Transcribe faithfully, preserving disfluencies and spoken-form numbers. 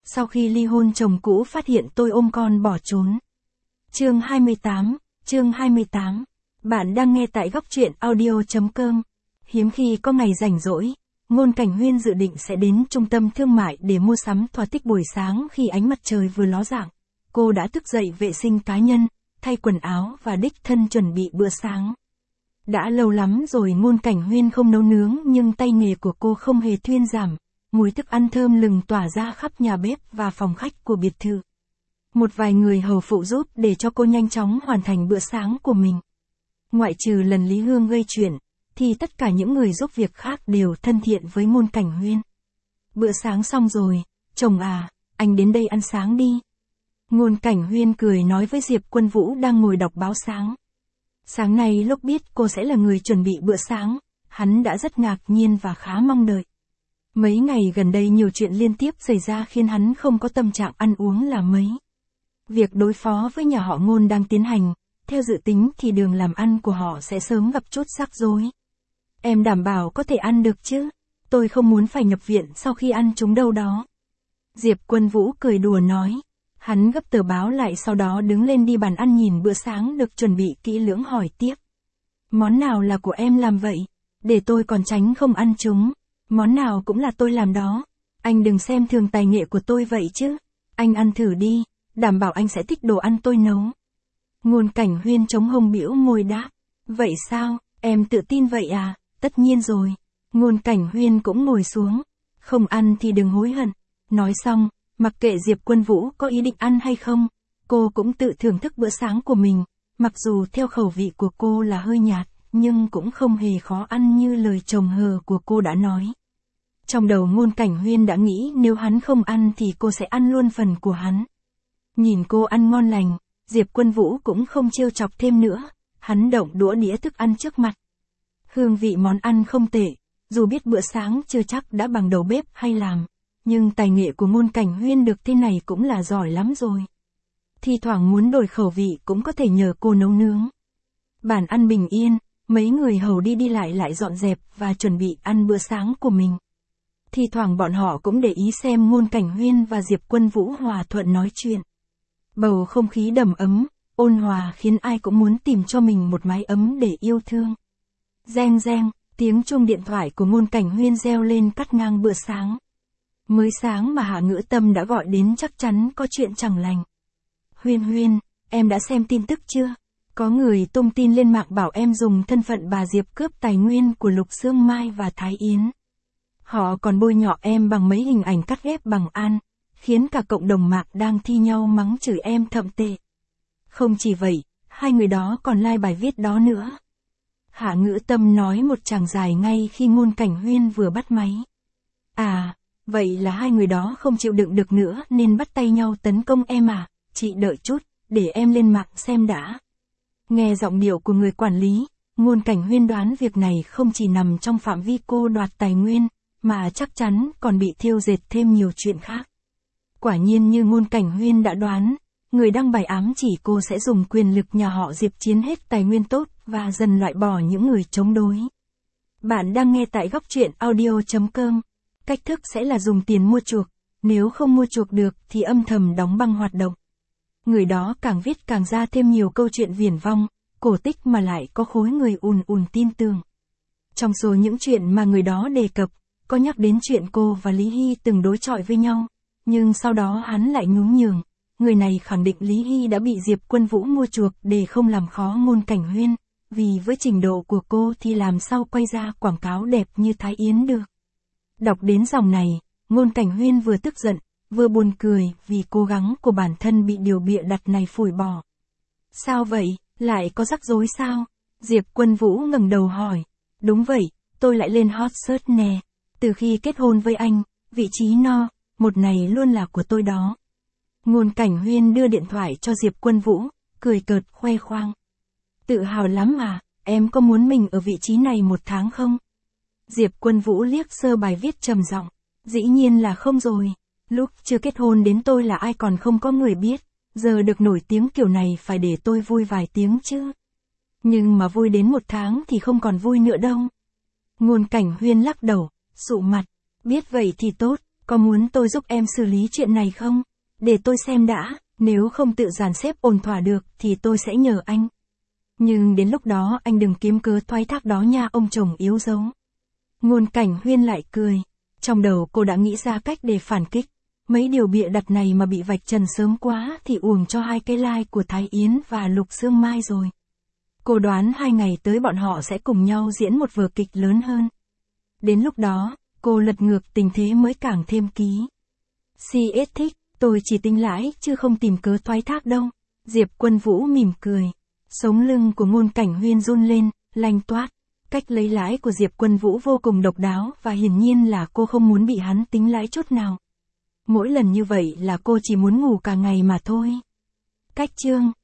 Sau khi ly hôn chồng cũ phát hiện tôi ôm con bỏ trốn. Chương hai mươi tám, chương hai mươi tám. Bạn đang nghe tại góc truyện audio chấm com. Hiếm khi có ngày rảnh rỗi, Ngôn Cảnh Huyên dự định sẽ đến trung tâm thương mại để mua sắm thỏa thích. Buổi sáng khi ánh mặt trời vừa ló dạng, cô đã thức dậy vệ sinh cá nhân, thay quần áo và đích thân chuẩn bị bữa sáng. Đã lâu lắm rồi Ngôn Cảnh Huyên không nấu nướng, nhưng tay nghề của cô không hề thuyên giảm. Mùi thức ăn thơm lừng tỏa ra khắp nhà bếp và phòng khách của biệt thự. Một vài người hầu phụ giúp để cho cô nhanh chóng hoàn thành bữa sáng của mình. Ngoại trừ lần Lý Hương gây chuyện, thì tất cả những người giúp việc khác đều thân thiện với Ngôn Cảnh Huyên. Bữa sáng xong rồi, chồng à, anh đến đây ăn sáng đi. Ngôn Cảnh Huyên cười nói với Diệp Quân Vũ đang ngồi đọc báo sáng. Sáng nay lúc biết cô sẽ là người chuẩn bị bữa sáng, hắn đã rất ngạc nhiên và khá mong đợi. Mấy ngày gần đây nhiều chuyện liên tiếp xảy ra khiến hắn không có tâm trạng ăn uống là mấy. Việc đối phó với nhà họ Ngôn đang tiến hành, theo dự tính thì đường làm ăn của họ sẽ sớm gặp chút rắc rối. Em đảm bảo có thể ăn được chứ? Tôi không muốn phải nhập viện sau khi ăn chúng đâu đó. Diệp Quân Vũ cười đùa nói. Hắn gấp tờ báo lại, sau đó đứng lên đi bàn ăn nhìn bữa sáng được chuẩn bị kỹ lưỡng, hỏi tiếp. Món nào là của em làm vậy? Để tôi còn tránh không ăn chúng. Món nào cũng là tôi làm đó. Anh đừng xem thường tài nghệ của tôi vậy chứ. Anh ăn thử đi, đảm bảo anh sẽ thích đồ ăn tôi nấu. Ngôn Cảnh Huyên chống hông bĩu môi đáp. Vậy sao, em tự tin vậy à? Tất nhiên rồi. Ngôn Cảnh Huyên cũng ngồi xuống. Không ăn thì đừng hối hận. Nói xong, mặc kệ Diệp Quân Vũ có ý định ăn hay không, cô cũng tự thưởng thức bữa sáng của mình. Mặc dù theo khẩu vị của cô là hơi nhạt, nhưng cũng không hề khó ăn như lời chồng hờ của cô đã nói. Trong đầu Ngôn Cảnh Huyên đã nghĩ nếu hắn không ăn thì cô sẽ ăn luôn phần của hắn. Nhìn cô ăn ngon lành, Diệp Quân Vũ cũng không trêu chọc thêm nữa, hắn động đũa đĩa thức ăn trước mặt. Hương vị món ăn không tệ, dù biết bữa sáng chưa chắc đã bằng đầu bếp hay làm, nhưng tài nghệ của Ngôn Cảnh Huyên được thế này cũng là giỏi lắm rồi. Thi thoảng muốn đổi khẩu vị cũng có thể nhờ cô nấu nướng. Bàn ăn bình yên, mấy người hầu đi đi lại lại dọn dẹp và chuẩn bị ăn bữa sáng của mình. Thi thoảng bọn họ cũng để ý xem Ngôn Cảnh Huyên và Diệp Quân Vũ hòa thuận nói chuyện. Bầu không khí đầm ấm, ôn hòa khiến ai cũng muốn tìm cho mình một mái ấm để yêu thương. Reng reng, tiếng chuông điện thoại của Ngôn Cảnh Huyên reo lên cắt ngang bữa sáng. Mới sáng mà Hạ Ngữ Tâm đã gọi đến, chắc chắn có chuyện chẳng lành. Huyên Huyên, em đã xem tin tức chưa? Có người tung tin lên mạng bảo em dùng thân phận bà Diệp cướp tài nguyên của Lục Sương Mai và Thái Yến. Họ còn bôi nhọ em bằng mấy hình ảnh cắt ghép bằng An, khiến cả cộng đồng mạng đang thi nhau mắng chửi em thậm tệ. Không chỉ vậy, hai người đó còn like bài viết đó nữa. Hạ Ngữ Tâm nói một tràng dài ngay khi Ngôn Cảnh Huyên vừa bắt máy. À, vậy là hai người đó không chịu đựng được nữa nên bắt tay nhau tấn công em à? Chị đợi chút, để em lên mạng xem đã. Nghe giọng điệu của người quản lý, Ngôn Cảnh Huyên đoán việc này không chỉ nằm trong phạm vi cô đoạt tài nguyên, mà chắc chắn còn bị thiêu dệt thêm nhiều chuyện khác. Quả nhiên như Ngôn Cảnh Huyên đã đoán, người đăng bài ám chỉ cô sẽ dùng quyền lực nhà họ Diệp chiếm hết tài nguyên tốt và dần loại bỏ những người chống đối. Bạn đang nghe tại góc truyện audio chấm com. Cách thức sẽ là dùng tiền mua chuộc, nếu không mua chuộc được thì âm thầm đóng băng hoạt động. Người đó càng viết càng ra thêm nhiều câu chuyện viển vong, cổ tích mà lại có khối người ùn ùn tin tưởng. Trong số những chuyện mà người đó đề cập, có nhắc đến chuyện cô và Lý Hy từng đối chọi với nhau, nhưng sau đó hắn lại nhún nhường. Người này khẳng định Lý Hy đã bị Diệp Quân Vũ mua chuộc để không làm khó Ngôn Cảnh Huyên, vì với trình độ của cô thì làm sao quay ra quảng cáo đẹp như Thái Yến được. Đọc đến dòng này, Ngôn Cảnh Huyên vừa tức giận, vừa buồn cười vì cố gắng của bản thân bị điều bịa đặt này phủi bỏ. Sao vậy, lại có rắc rối sao? Diệp Quân Vũ ngẩng đầu hỏi. Đúng vậy, tôi lại lên hot search nè. Từ khi kết hôn với anh, vị trí no, một này luôn là của tôi đó. Ngôn Cảnh Huyên đưa điện thoại cho Diệp Quân Vũ, cười cợt khoe khoang. Tự hào lắm à, em có muốn mình ở vị trí này một tháng không? Diệp Quân Vũ liếc sơ bài viết trầm giọng. Dĩ nhiên là không rồi. Lúc chưa kết hôn đến tôi là ai còn không có người biết. Giờ được nổi tiếng kiểu này phải để tôi vui vài tiếng chứ. Nhưng mà vui đến một tháng thì không còn vui nữa đâu. Ngôn Cảnh Huyên lắc đầu, sụ mặt. Biết vậy thì tốt, Có muốn tôi giúp em xử lý chuyện này không? Để tôi xem đã, nếu không tự dàn xếp ổn thỏa được thì tôi sẽ nhờ anh. Nhưng đến lúc đó anh đừng kiếm cớ thoái thác đó nha ông chồng yếu dấu. Ngôn Cảnh Huyên lại cười. Trong đầu cô đã nghĩ ra cách để phản kích. Mấy điều bịa đặt này mà bị vạch trần sớm quá thì uổng cho hai cái like của Thái Yến và Lục Sương Mai rồi. Cô đoán hai ngày tới bọn họ sẽ cùng nhau diễn một vở kịch lớn hơn. Đến lúc đó, cô lật ngược tình thế mới càng thêm ký. xê ét thích, tôi chỉ tính lãi chứ không tìm cớ thoái thác đâu. Diệp Quân Vũ mỉm cười. Sống lưng của Ngôn Cảnh Huyên run lên, lanh toát. Cách lấy lãi của Diệp Quân Vũ vô cùng độc đáo và hiển nhiên là cô không muốn bị hắn tính lãi chút nào. Mỗi lần như vậy là cô chỉ muốn ngủ cả ngày mà thôi. Cách chương